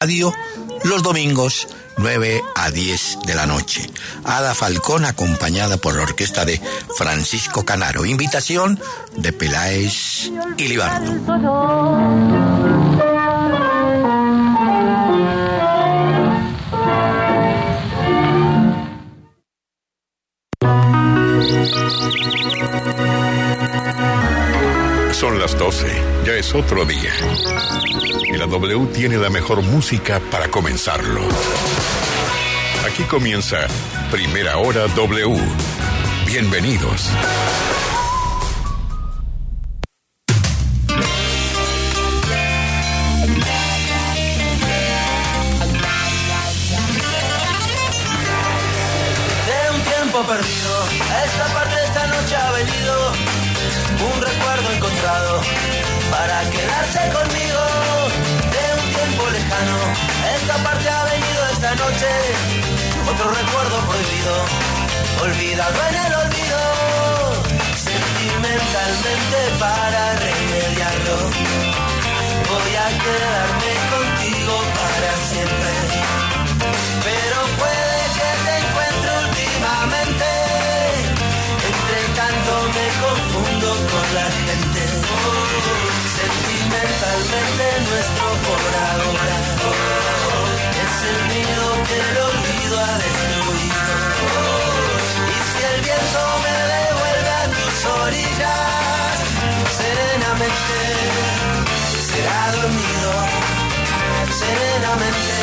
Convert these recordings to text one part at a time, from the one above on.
Radio los domingos 9 a 10 de la noche. Ada Falcón acompañada por la orquesta de Francisco Canaro. Invitación de Peláez y Libardo. Son las 12, ya es otro día. Y la W tiene la mejor música para comenzarlo. Aquí comienza Primera Hora W. Bienvenidos. De un tiempo perdido, a esta parte de esta noche ha venido un recuerdo encontrado para quedarse conmigo. De un tiempo lejano, esta parte ha venido esta noche. Otro recuerdo prohibido, olvidado en el olvido. Sentimentalmente para remediarlo, voy a quedarme contigo para siempre. Pero puede que te encuentre últimamente. Entre tanto me confundo con la gente. Sentimentalmente nuestro por ahora es el nido que el olvido ha destruido. Y si el viento me devuelve a tus orillas, serenamente será dormido. Serenamente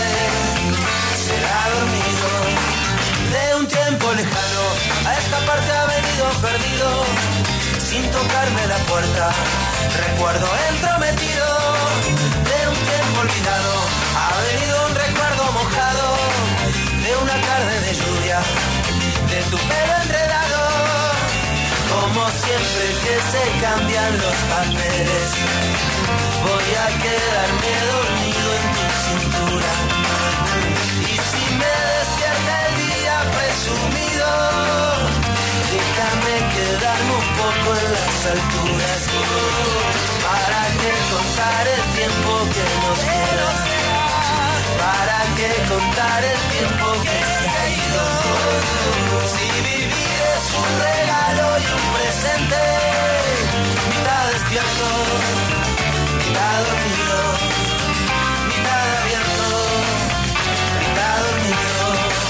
será dormido. De un tiempo lejano a esta parte ha venido perdido, sin tocarme la puerta, recuerdo entrometido. De un tiempo olvidado ha venido un recuerdo mojado, de una tarde de lluvia, de tu pelo enredado. Como siempre que se cambian los papeles, voy a quedarme dormido en tu cintura. Y si me despierta el día presumido, déjame quedarme un poco en las alturas. ¿Para qué contar el tiempo que nos queda? ¿Para qué contar el tiempo que se ha ido? Si vivir es un regalo y un presente, mitad despierto, mitad dormido, mitad abierto, mitad dormido.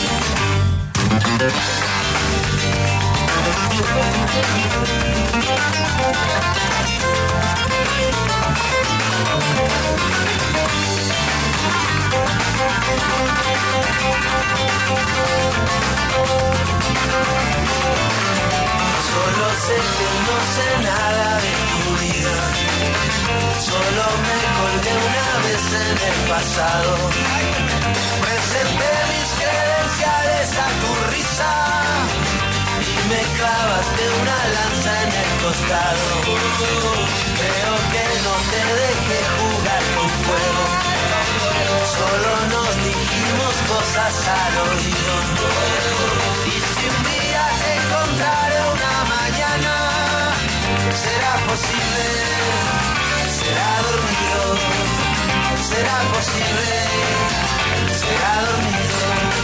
Solo sé que no sé nada de tu vida. Solo me colgué una vez en el pasado. Presenté mis credenciales a tu risa y me clavaste una lanza en el costado. Creo que no te dejé jugar con fuego. Solo nos dijimos cosas al oído. Y si un día te encontraré una mañana, será posible, será dormido, será posible, será dormido.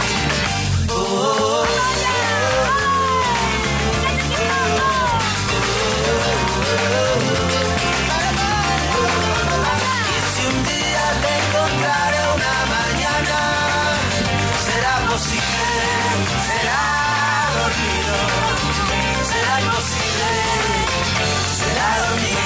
Y si un día te encontraré una mañana, será posible, será dormido, será imposible, será dormido.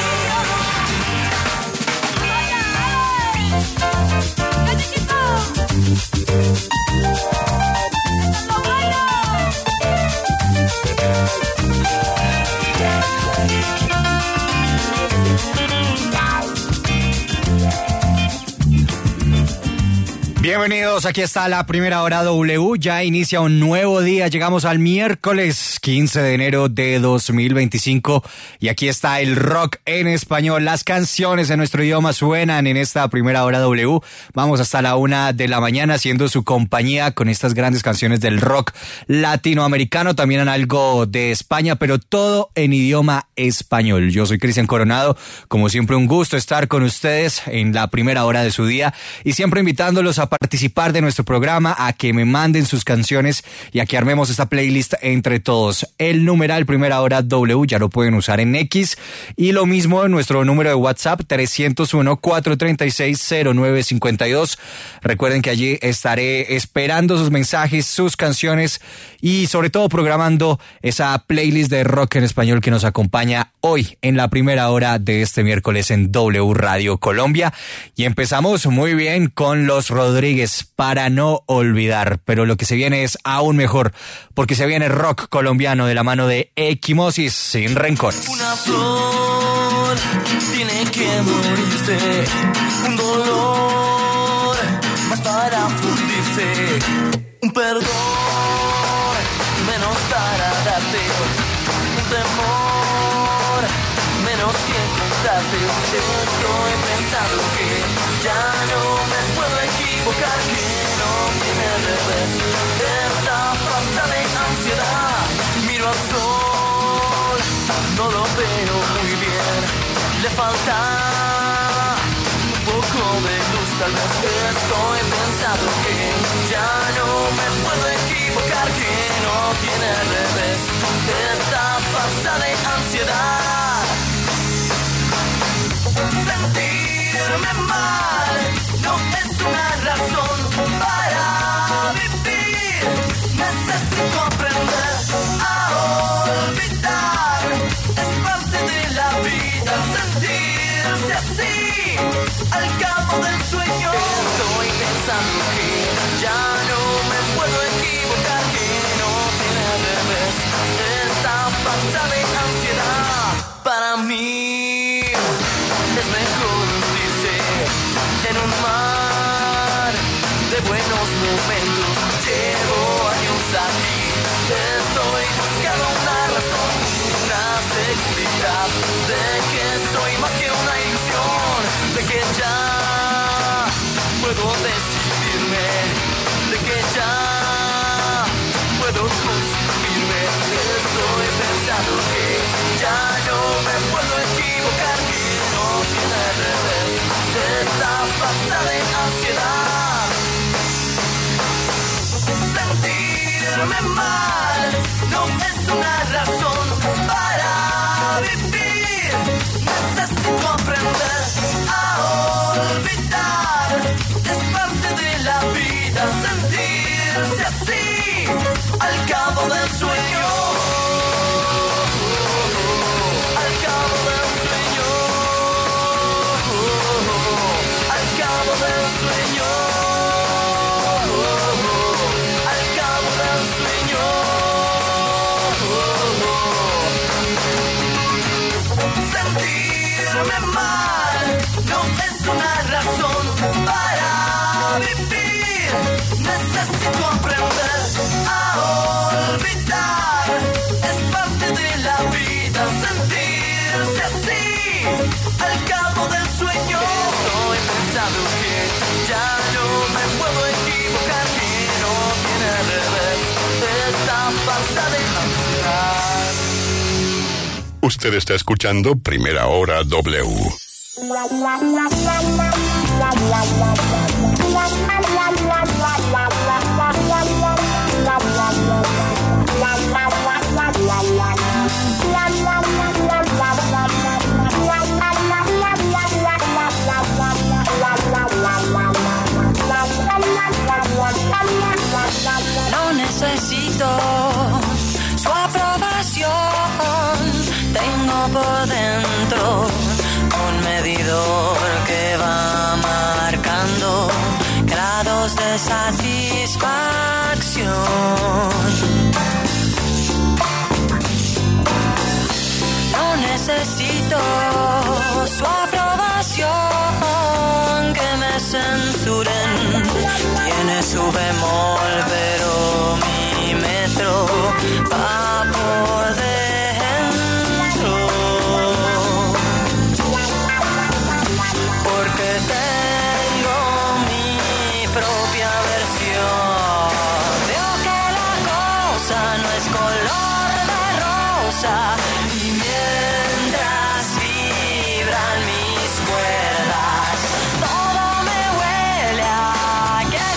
Bienvenidos, aquí está la Primera Hora W, ya inicia un nuevo día, llegamos al miércoles 15 de enero de 2025 y aquí está el rock en español, las canciones en nuestro idioma suenan en esta Primera Hora W, vamos hasta la 1 de la mañana haciendo su compañía con estas grandes canciones del rock latinoamericano, también en algo de España, pero todo en idioma español. Yo soy Cristian Coronado, como siempre un gusto estar con ustedes en la primera hora de su día y siempre invitándolos a participar de nuestro programa, a que me manden sus canciones y a que armemos esta playlist entre todos. El numeral Primera Hora W ya lo pueden usar en X y lo mismo en nuestro número de WhatsApp 301-436-0952. Recuerden que allí estaré esperando sus mensajes, sus canciones y sobre todo programando esa playlist de rock en español que nos acompaña hoy en la primera hora de este miércoles en W Radio Colombia. Y empezamos muy bien con Los Rodríguez, Para no olvidar, pero lo que se viene es aún mejor, porque se viene rock colombiano de la mano de Equimosis, Sin rencores. Una flor tiene que morirse, un dolor más para fundirse, un perdón menos para darte, un temor menos que encontrarte. Estoy pensando que ya no me puedo equivocar, que no tiene revés esta falta de ansiedad. Miro al sol, no lo veo muy bien, le falta un poco de luz, tal vez. Estoy pensando que ya no me puedo equivocar, que no tiene revés esta falta de ansiedad. Sentirme mal no es una razón para vivir. Necesito aprender a olvidar. Es parte de la vida sentirse así al cabo del sueño. Estoy pensando que ya no me puedo equivocar, que no tiene revés esta falta de ansiedad. Para mí es mejor hundirse en un mar de buenos momentos. Llevo años aquí, estoy buscando una razón, una seguridad de que soy más que una ilusión, de que ya puedo decidirme, de que ya puedo construirme. Estoy pensando que ya no me puedo equivocar, que no tiene revés esta falta de ansiedad. Sentirme mal no es una razón para vivir. Necesito aprender a olvidar. Es parte de la vida sentirse así al cabo del sueño. Al cabo del sueño. Al cabo del sueño. Al cabo del sueño. Sentirme mal no es una razón para vivir. Necesito aprender a olvidar. Es parte de la vida sentirse así al cabo del sueño. Estoy pensando que ya no me puedo equivocar, que no tiene revés esta falsa de ansiedad. Usted está escuchando Primera Hora W. No necesito su aprobación, tengo por dentro un medidor que va marcando grados de satisfacción. No necesito su aprobación, que me censuren, tiene su bemol, pero mi metro va por dentro, porque tengo mi propia versión. Veo que la cosa no es color de rosa, y mientras vibran mis cuerdas, todo me huele a que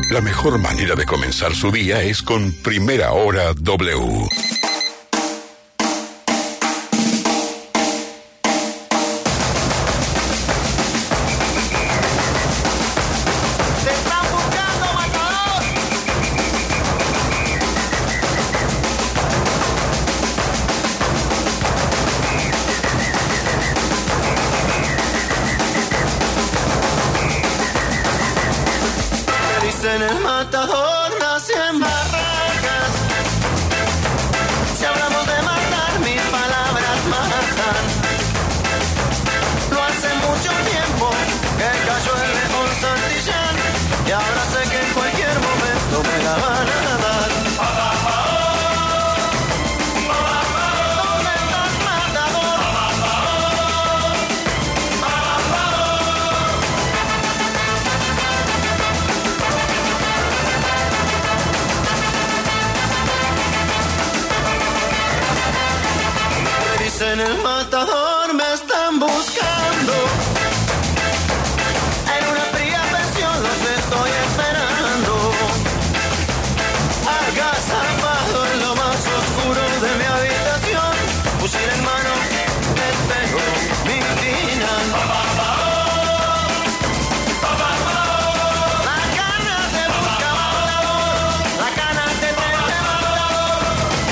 La mejor manera de comenzar su día es con Primera Hora W. En el matador nací en Barracas. Si hablamos de matar, mis palabras matan. No hace mucho tiempo que cayó el león Santillán, y ahora sé que en cualquier momento me la van a dar. ¿Dónde estás, matador? En el matador me están buscando. En una fría pensión los estoy esperando. Agazapado en lo más oscuro de mi habitación, fusil en mano, espero mi final. La cana te busca, matador. La cana te prende, matador.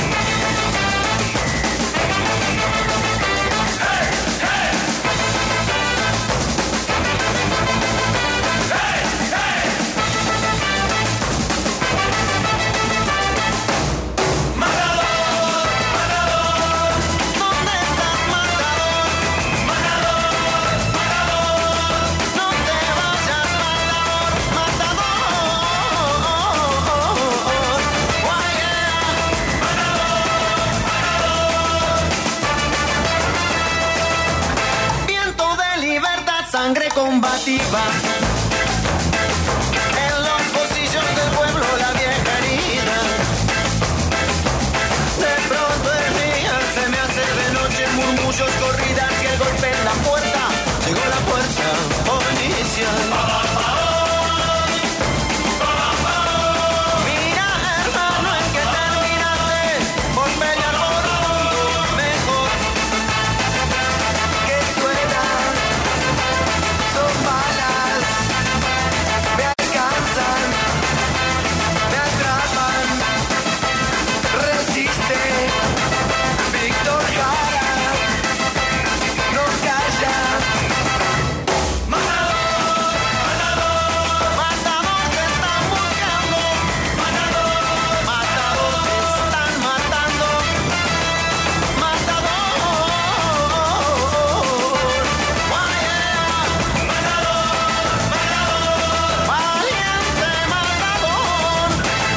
Sangre combativa. En los bolsillos del pueblo la vieja herida. De pronto el día se me hace de noche, murmullos, corridas y el golpe en la puerta. Llegó la fuerza policial. Mira, hermano, en que terminaste por pelear por un mundo mejor. Que suena. Son balas, me alcanzan, me atrapan, resiste, Víctor Jara, no calla. Matador, matador, matador te están buscando. Matador, matador te están matando. Matador, valiente matador.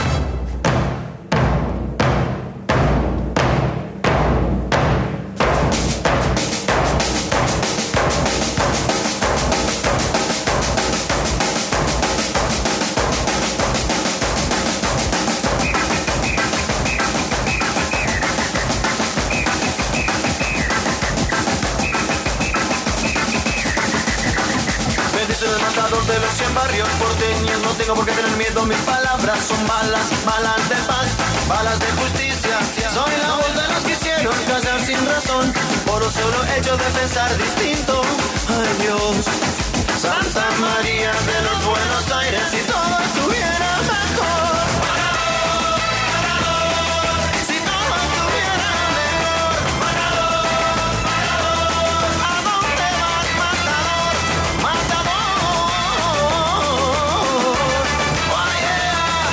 Me dicen el matador de los 100 barrios porteños. No tengo por qué tener miedo, mis palabras son balas, balas de paz, balas de justicia. Soy la voz de los que hicieron callar sin razón, por un solo hecho de pensar distinto. Ay Dios, Santa María de los Buenos Aires, si todo estuviera mejor. Si todo estuviera mejor. ¿A dónde vas, matador? Matador. Oh yeah.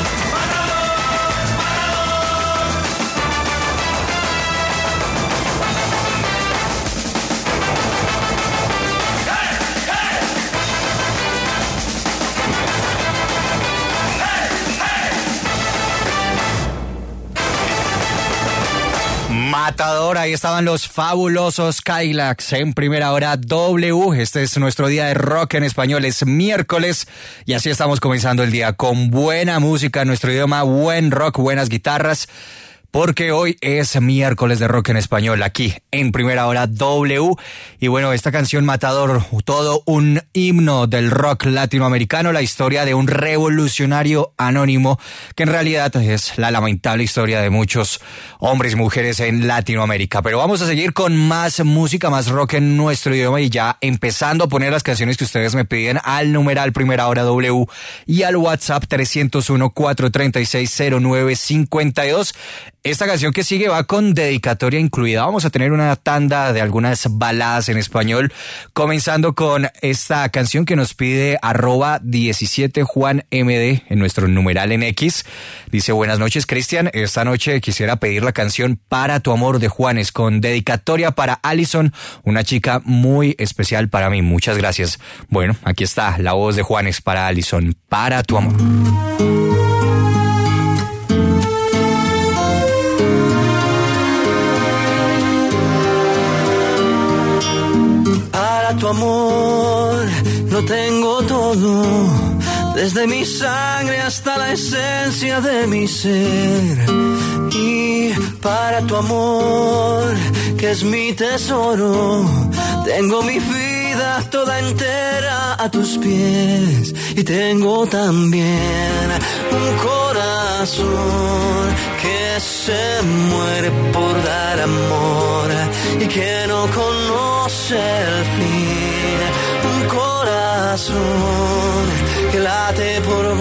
Matador, ahí estaban los fabulosos Cadillacs en Primera Hora W. Este es nuestro día de rock en español, es miércoles y así estamos comenzando el día con buena música en nuestro idioma, buen rock, buenas guitarras. porque hoy es miércoles de rock en español aquí en Primera Hora W. Y bueno, esta canción Matador, todo un himno del rock latinoamericano, la historia de un revolucionario anónimo que en realidad es la lamentable historia de muchos hombres y mujeres en Latinoamérica. Pero vamos a seguir con más música, más rock en nuestro idioma y ya empezando a poner las canciones que ustedes me piden al numeral Primera Hora W y al WhatsApp 301-436-0952. Esta canción que sigue va con dedicatoria incluida. Vamos a tener una tanda de algunas baladas en español, comenzando con esta canción que nos pide @17juanmd en nuestro numeral en X. Dice: buenas noches, Cristian. Esta noche quisiera pedir la canción Para tu amor de Juanes, con dedicatoria para Alison, una chica muy especial para mí. Muchas gracias. Bueno, aquí está la voz de Juanes para Alison, Para tu amor. Para tu amor lo tengo todo, desde mi sangre hasta la esencia de mi ser. Y para tu amor, que es mi tesoro, tengo mi vida toda entera a tus pies. Y tengo también un corazón que se muere por dar amor y que no conoce el fin. Un corazón que late por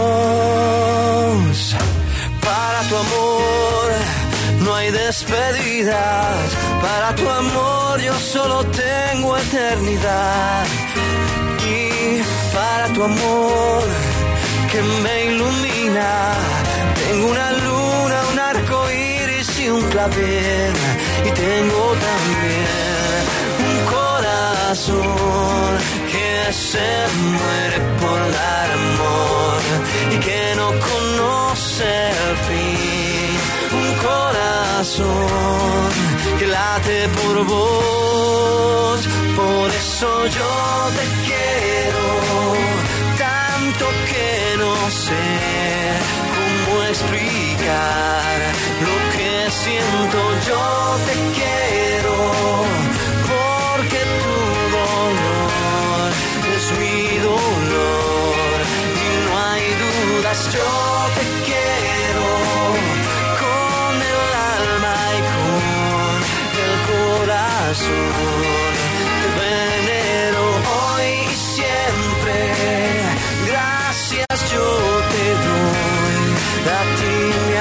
vos. Para tu amor no hay despedidas, para tu amor yo solo tengo eternidad. Y para tu amor que me ilumina, tengo una luna, un arco iris y un clavel. Y tengo también un corazón que se muere por dar amor y que no conoce el fin. Un corazón que late por vos. Por eso yo te quiero tanto que no sé cómo explicar lo que siento. Yo te quiero porque tu dolor es mi dolor y no hay dudas. Yo te quiero con el alma y con el corazón. Te venero hoy y siempre. Gracias yo te doy a ti, mi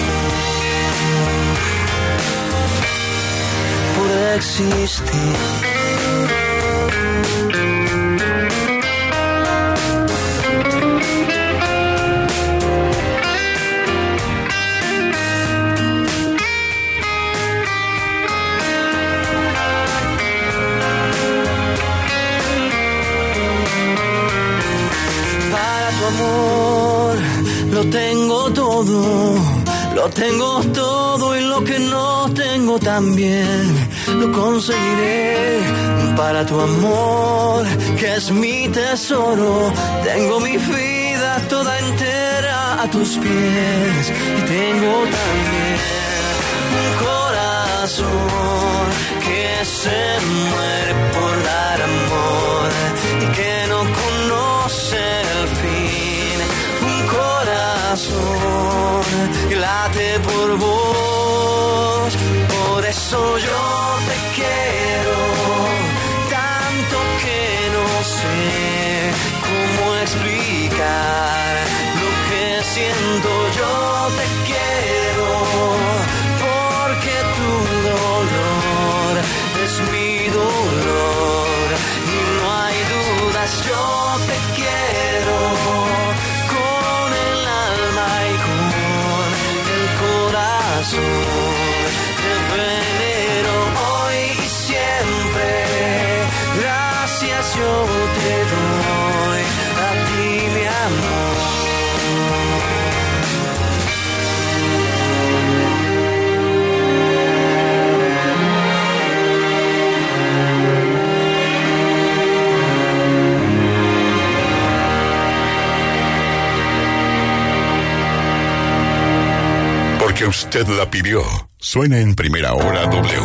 amor, por existir. Amor, lo tengo todo y lo que no tengo también lo conseguiré. Para tu amor, que es mi tesoro, tengo mi vida toda entera a tus pies. Y tengo también un corazón que se muere por dar amor y que no conoce el fin. Un corazón que late por vos. Por eso yo te quiero tanto que no sé cómo explicar lo que siento. Yo te quiero porque tu dolor es mi dolor y no hay dudas. Yo te quiero con el alma y con el corazón. Te venero hoy y siempre. Gracias yo te doy a ti, mi amor. Porque porque usted la pidió. Suena en Primera Hora W.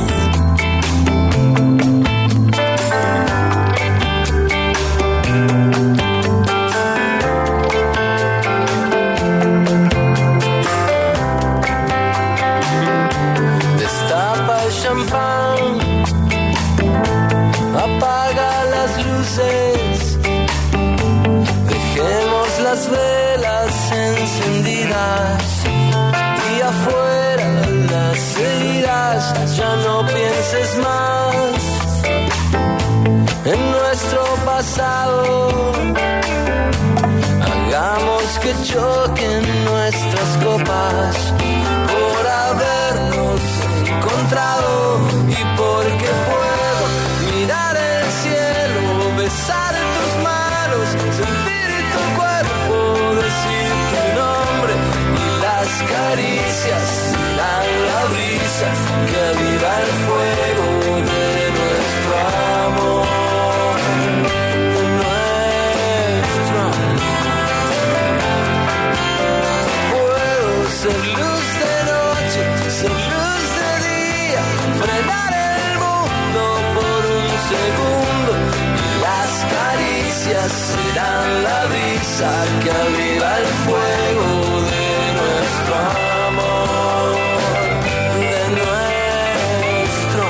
Destapa el champán, apaga las luces, dejemos las velas encendidas y afuera las heridas. Ya no pienses más en nuestro pasado, hagamos que choquen nuestras copas por habernos encontrado y porque puedo mirar el cielo, besar tus manos, sentir tu cuerpo, decir tu nombre y las caricias dan la brisa que aviva el fuego de nuestro amor, de nuestro amor. Puedo ser luz de noche, ser luz de día, frenar el mundo por un segundo y las caricias serán la brisa que aviva el fuego de nuestro amor, de nuestro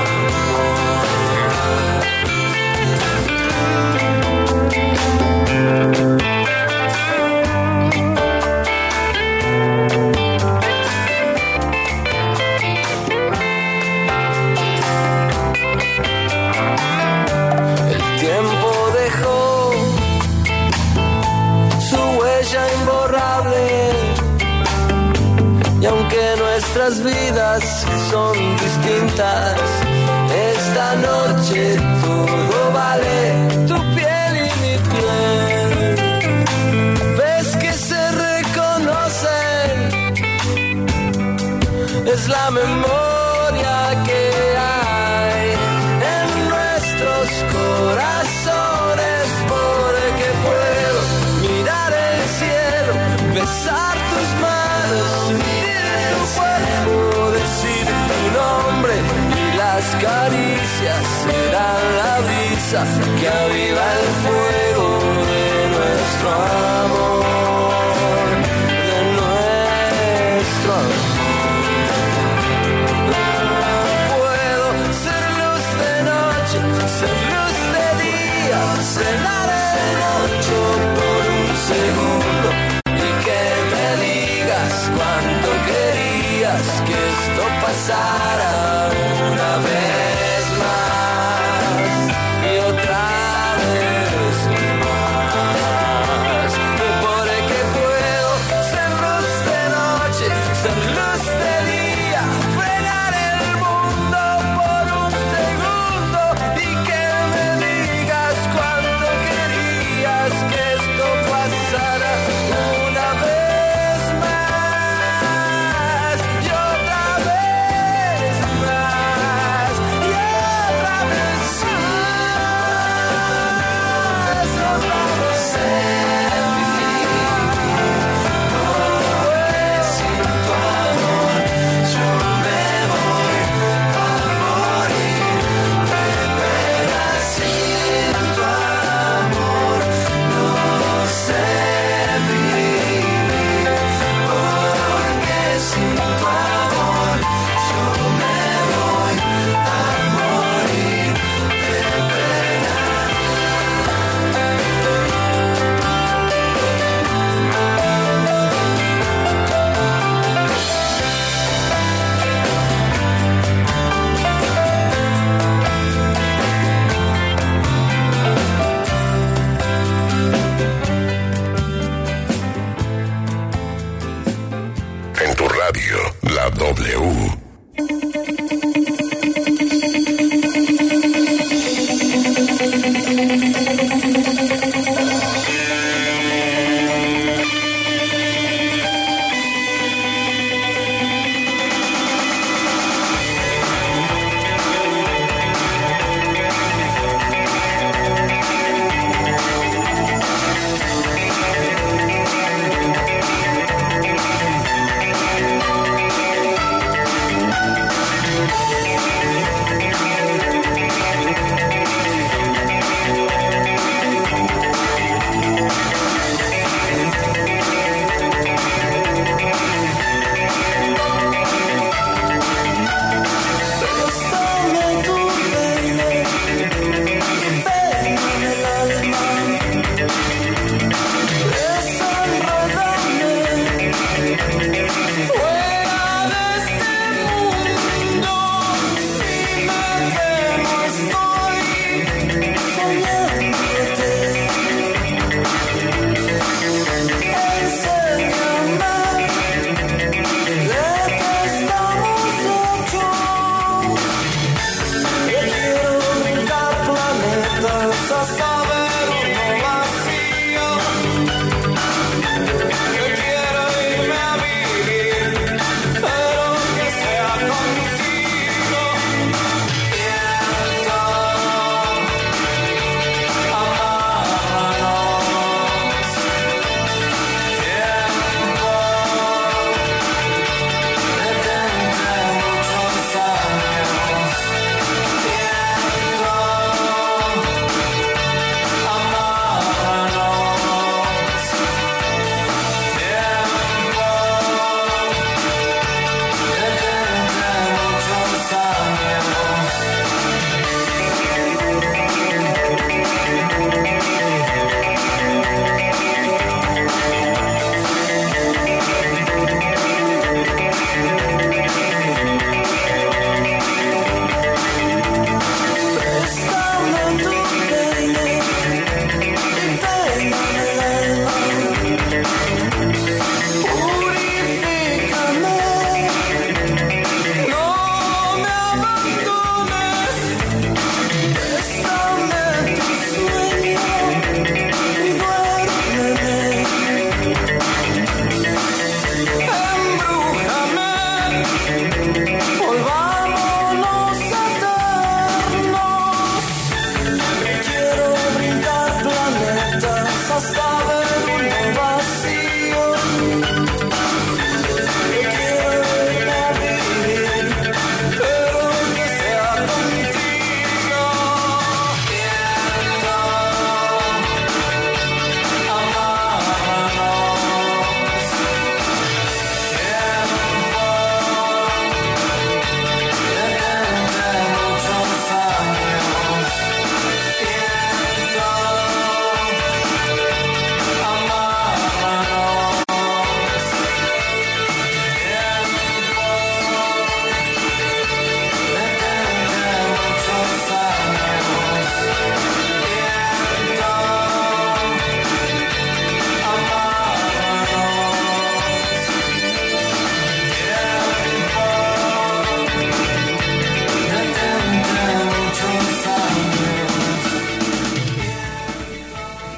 El tiempo dejó su huella imborrable y aunque nuestras vidas son distintas, esta noche todo vale, tu piel y mi piel. ¿Ves que se reconocen? Es la memoria que hay en nuestros corazones, porque puedo mirar el cielo, besar tus manos, sentir tu cuerpo, decir tu nombre y las caricias serán la brisa que aviva el fuego de nuestro amor, de nuestro amor. Puedo ser luz de noche, ser luz de día, cenar el noche por un segundo y que me digas cuánto querías que esto pasara una vez más y otra vez más, porque puedo ser luz de noche, ser luz de día, frenar el mundo por un segundo y que me digas cuánto querías que esto pasara una vez más y otra vez más y otra vez más. No sé vivir, pues sin tu amor yo me voy a morir de pena. Sin tu amor no sé vivir, porque sin tu amor yo me voy a morir de pena. En tu radio, la W.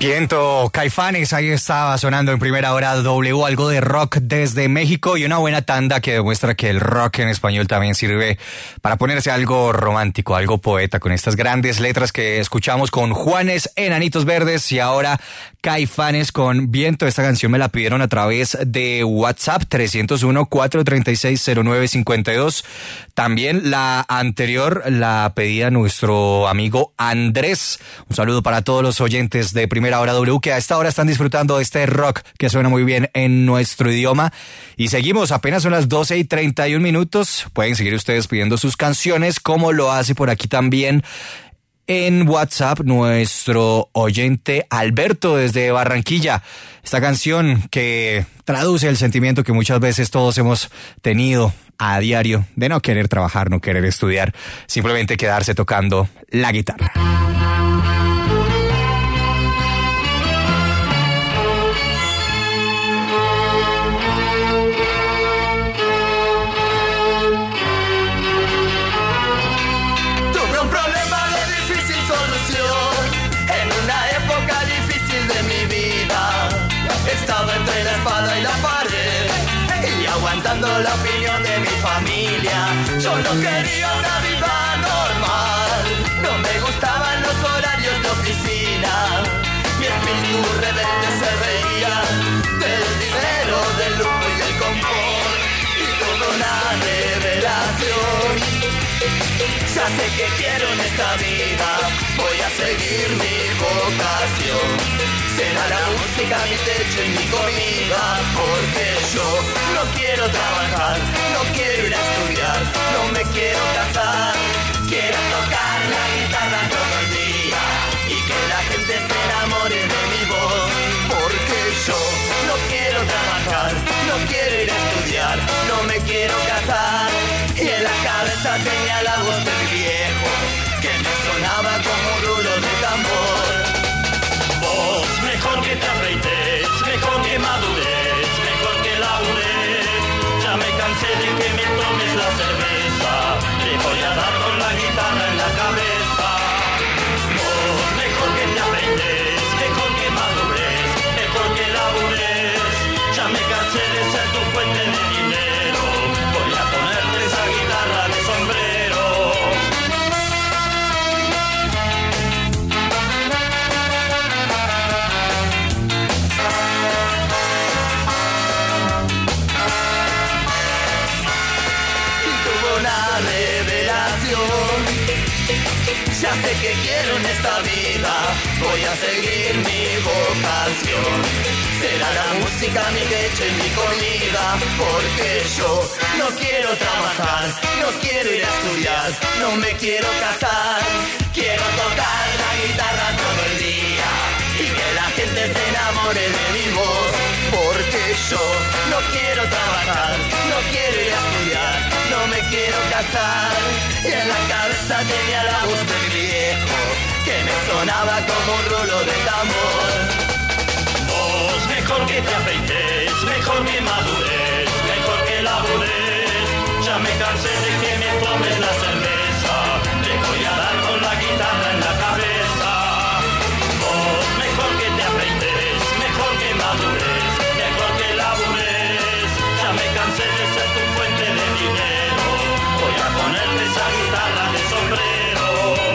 Viento, Caifanes, ahí estaba sonando en primera hora W, algo de rock desde México y una buena tanda que demuestra que el rock en español también sirve para ponerse algo romántico, algo poeta, con estas grandes letras que escuchamos con Juanes, Enanitos Verdes y ahora Caifanes con Viento. Esta canción me la pidieron a través de WhatsApp 301-436-0952. También la anterior la pedía nuestro amigo Andrés. Un saludo para todos los oyentes de Primera Hora W que a esta hora están disfrutando de este rock que suena muy bien en nuestro idioma. Y seguimos, apenas son las 12:31. Pueden seguir ustedes pidiendo sus canciones, como lo hace por aquí también en WhatsApp nuestro oyente Alberto desde Barranquilla. Esta canción que traduce el sentimiento que muchas veces todos hemos tenido a diario de no querer trabajar, no querer estudiar, simplemente quedarse tocando la guitarra. La opinión de mi familia, yo no quería una vida normal, no me gustaban los horarios de oficina, mi espíritu rebelde se reía del dinero, del lujo y el confort, y toda una revelación. Ya sé que quiero en esta vida, voy a seguir mi vocación. Será la música mi techo y mi comida, porque yo no quiero trabajar, no quiero ir a estudiar, no me quiero casar. Quiero tocar la guitarra todo el día y que la gente se enamore de mi voz, porque yo no quiero trabajar, no quiero ir a estudiar, no me quiero casar. Y en la cabeza tenía la voz de mi viejo, que me sonaba como un rulo de tambor. Vos, mejor que te afeites, mejor que madures, mejor que labures. Ya me cansé de que me tomes la cerveza, te voy a dar con la guitarra en la cabeza. Vos, mejor que te afeites, mejor que madures, mejor que labures. Ya me cansé de ser tu fuente de dinero, voy a ponerte esa guitarra de sombrero. Ya sé que quiero en esta vida, voy a seguir mi vocación. Será la música mi techo y mi comida, porque yo no quiero trabajar, no quiero ir a estudiar, no me quiero casar. Quiero tocar la guitarra todo el día y que la gente se enamore de mi voz, porque yo no quiero trabajar, no quiero ir a estudiar, no me quiero casar. Y en la cabeza tenía la voz de mi viejo, que me sonaba como un rulo de tambor. Vos, mejor que te afeites, mejor que madures, mejor que labures. Ya me cansé de que me tomes la cerveza, te voy a dar con la guitarra en la cabeza. Vos, mejor que te afeites, mejor que madures, mejor que labures. Ya me cansé de ser tu fuente de dinero, voy a ponerte esa guitarra de sombrero.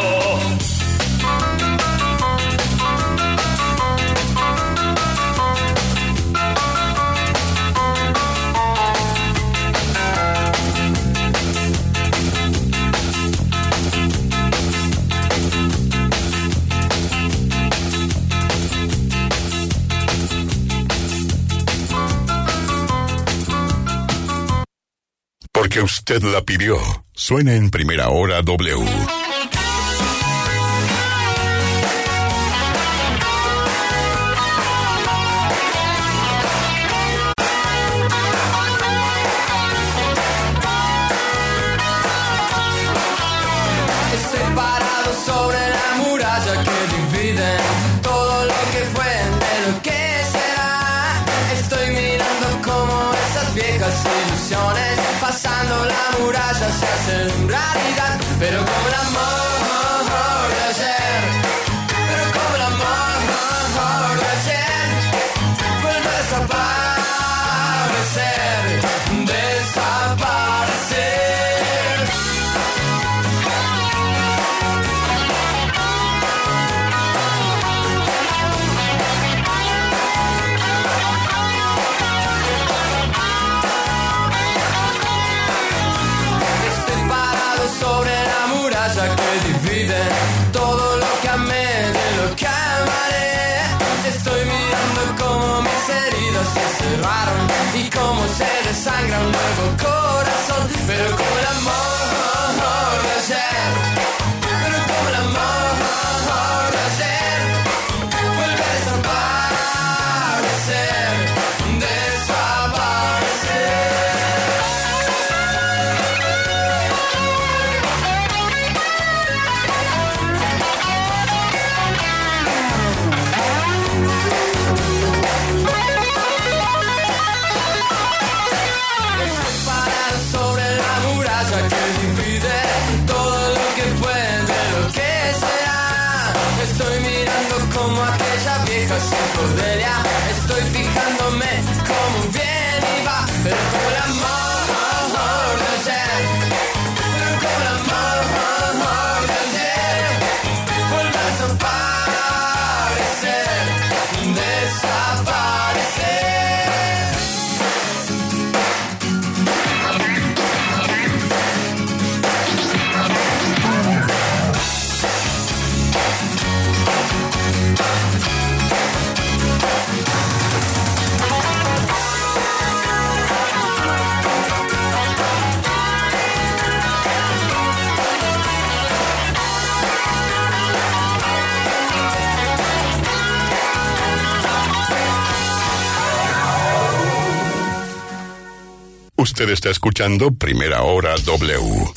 Porque usted la pidió. Suena en Primera Hora W. Estoy parado sobre la muralla que divide todo lo que fue de lo que será. Estoy mirando como esas viejas ilusiones pasando la muralla se hacen realidad, pero como el amor de ayer, pero como el amor divide todo lo que amé de lo que amaré. Estoy mirando cómo mis heridas se cerraron y cómo se desangra un nuevo corazón. Pero como el amor de ayer, pero como el amor de ayer, vuelve a desaparecer, estoy fijándome como un bien y va, pero como el amor de ayer, pero como el amor de ayer, vuelve a desaparecer, Usted está escuchando Primera Hora W.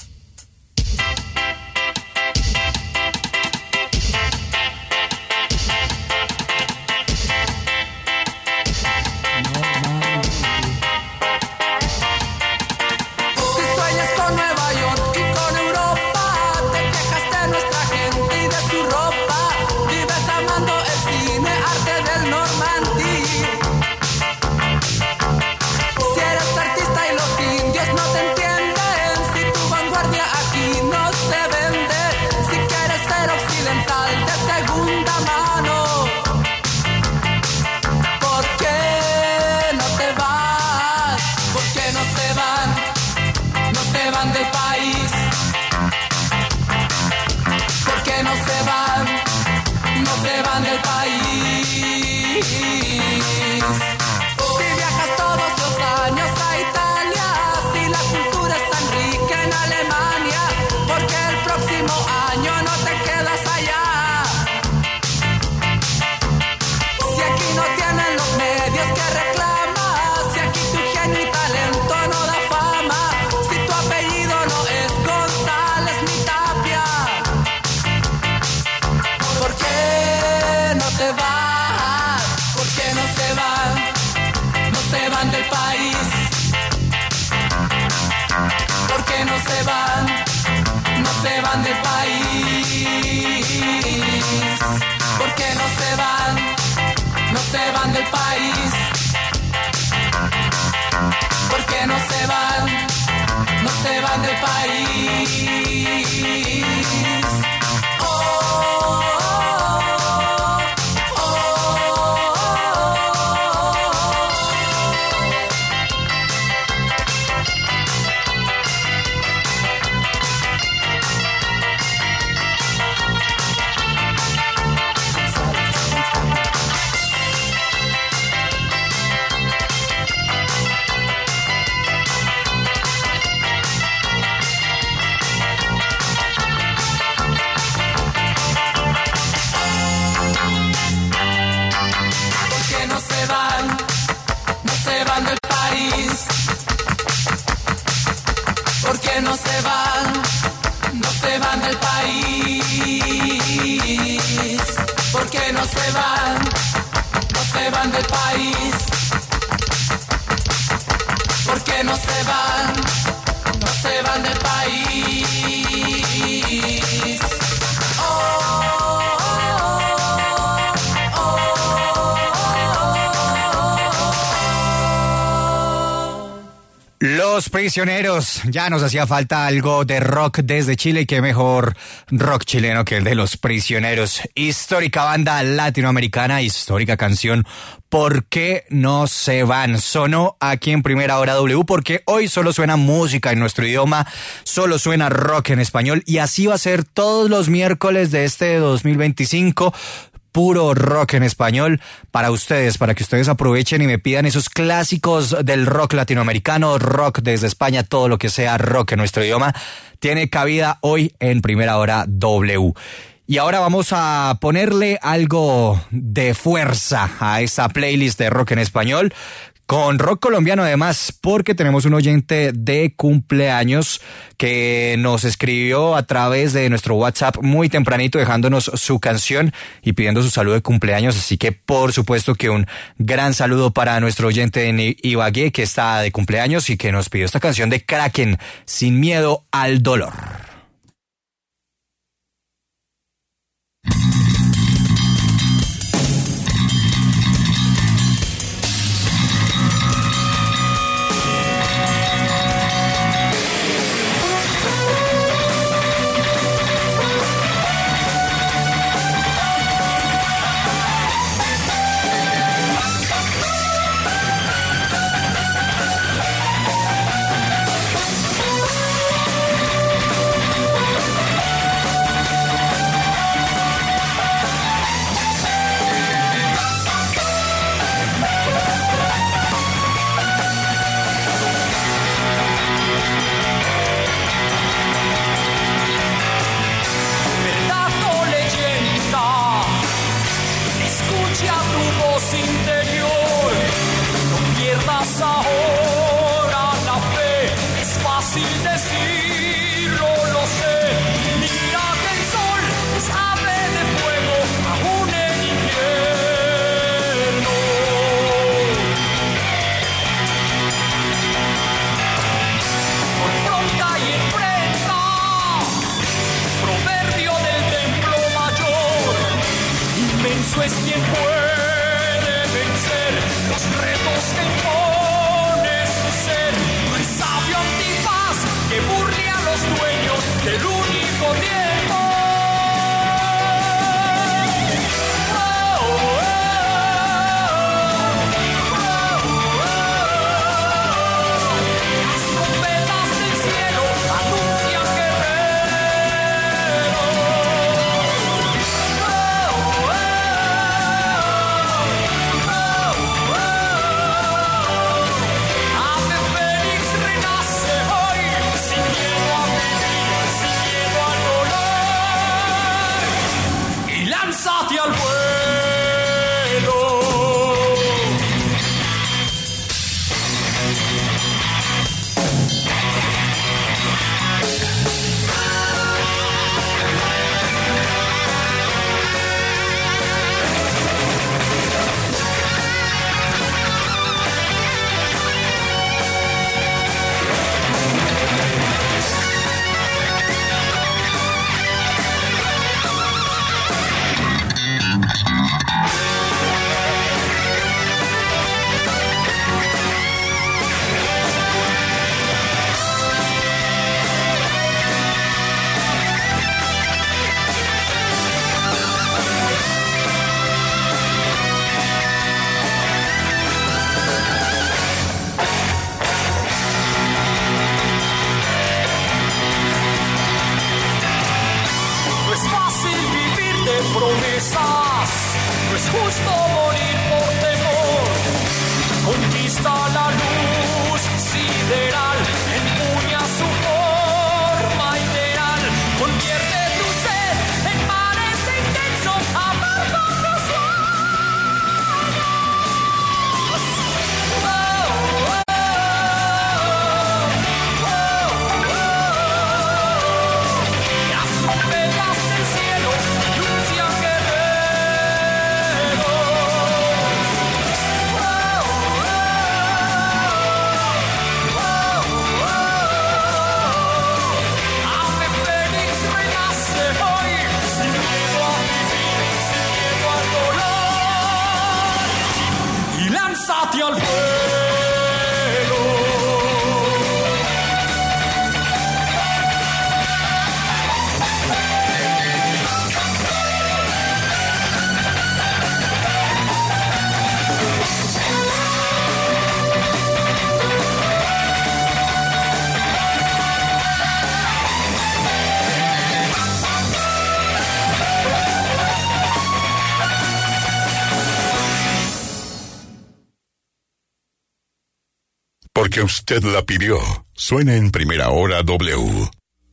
Los Prisioneros, ya nos hacía falta algo de rock desde Chile y qué mejor rock chileno que el de Los Prisioneros. Histórica banda latinoamericana, histórica canción, ¿Por qué no se van? Sonó aquí en Primera Hora W porque hoy solo suena música en nuestro idioma, solo suena rock en español y así va a ser todos los miércoles de este 2025. Puro rock en español para ustedes, para que ustedes aprovechen y me pidan esos clásicos del rock latinoamericano, rock desde España, todo lo que sea rock en nuestro idioma, tiene cabida hoy en Primera Hora W. Y ahora vamos a ponerle algo de fuerza a esta playlist de rock en español, con rock colombiano además, porque tenemos un oyente de cumpleaños que nos escribió a través de nuestro WhatsApp muy tempranito dejándonos su canción y pidiendo su saludo de cumpleaños, así que por supuesto que un gran saludo para nuestro oyente en Ibagué que está de cumpleaños y que nos pidió esta canción de Kraken, Sin Miedo al Dolor. porque usted la pidió. Suena en Primera Hora W.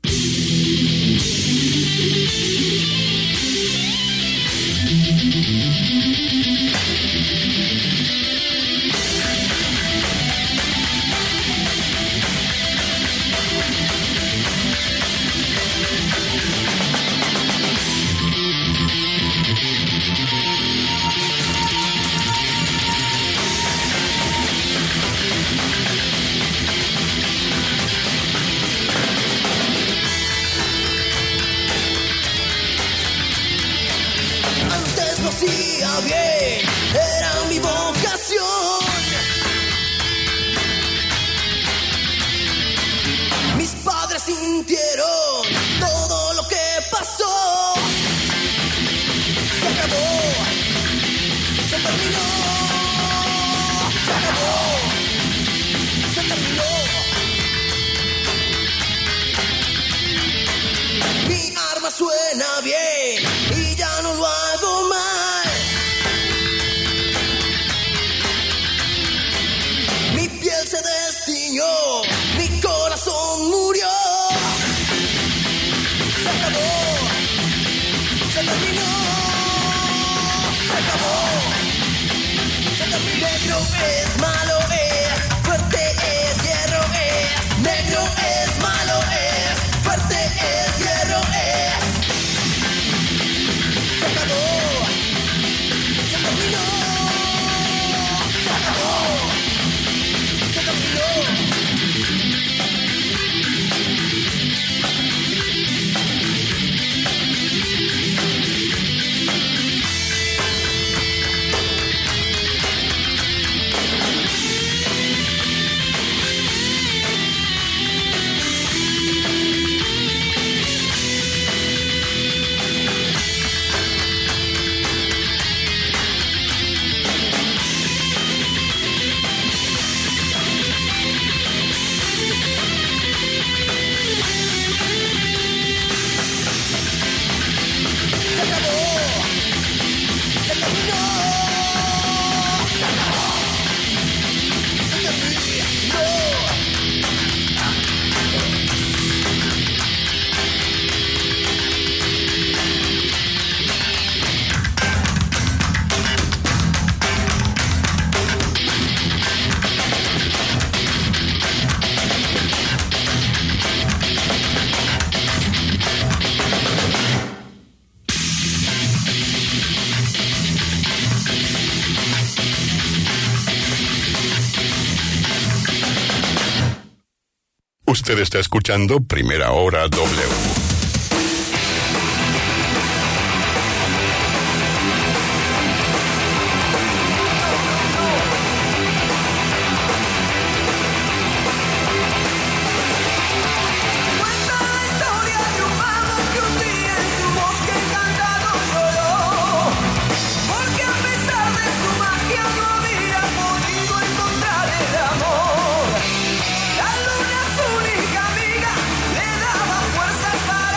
Hacía bien, era mi vocación. Mis padres sintieron todo lo que pasó. Se acabó, se terminó, se acabó, se terminó. Mi arma suena bien y ya no lo hago mal. Se destiñó, mi corazón murió. Se acabó, se terminó, se acabó, se terminó. Negro es malo, es fuerte, es hierro, es negro, es malo, es fuerte, es hierro, es. Se acabó, se terminó, se acabó. Usted está escuchando Primera Hora W. La luna, su única amiga, le daba fuerzas para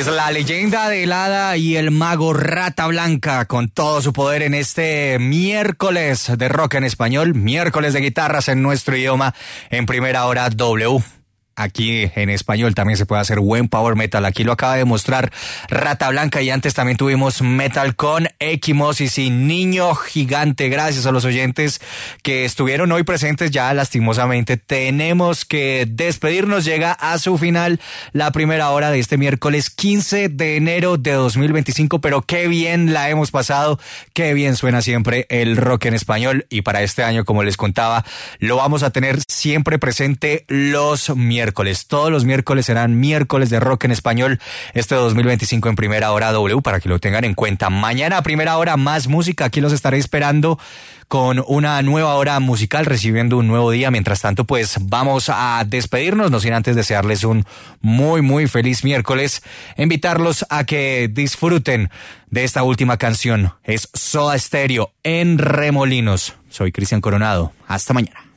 Es la leyenda de el hada y el mago Rata Blanca con todo su poder en este miércoles de rock en español, miércoles de guitarras en nuestro idioma, en Primera Hora W. Aquí en español también se puede hacer buen power metal. Aquí lo acaba de mostrar Rata Blanca y antes también tuvimos metal con Equimosis y Niño Gigante. Gracias a los oyentes que estuvieron hoy presentes. Ya lastimosamente tenemos que despedirnos. Llega a su final la primera hora de este miércoles 15 de enero de 2025. Pero qué bien la hemos pasado. Qué bien suena siempre el rock en español. Y para este año, como les contaba, lo vamos a tener siempre presente los miércoles. Todos los miércoles serán miércoles de rock en español este 2025 en Primera Hora W, para que lo tengan en cuenta. Mañana a primera hora más música, aquí los estaré esperando con una nueva hora musical, recibiendo un nuevo día. Mientras tanto, pues vamos a despedirnos, no sin antes desearles un muy feliz miércoles, invitarlos a que disfruten de esta última canción. Es Soda Stereo en Remolinos. Soy Cristian Coronado, hasta mañana.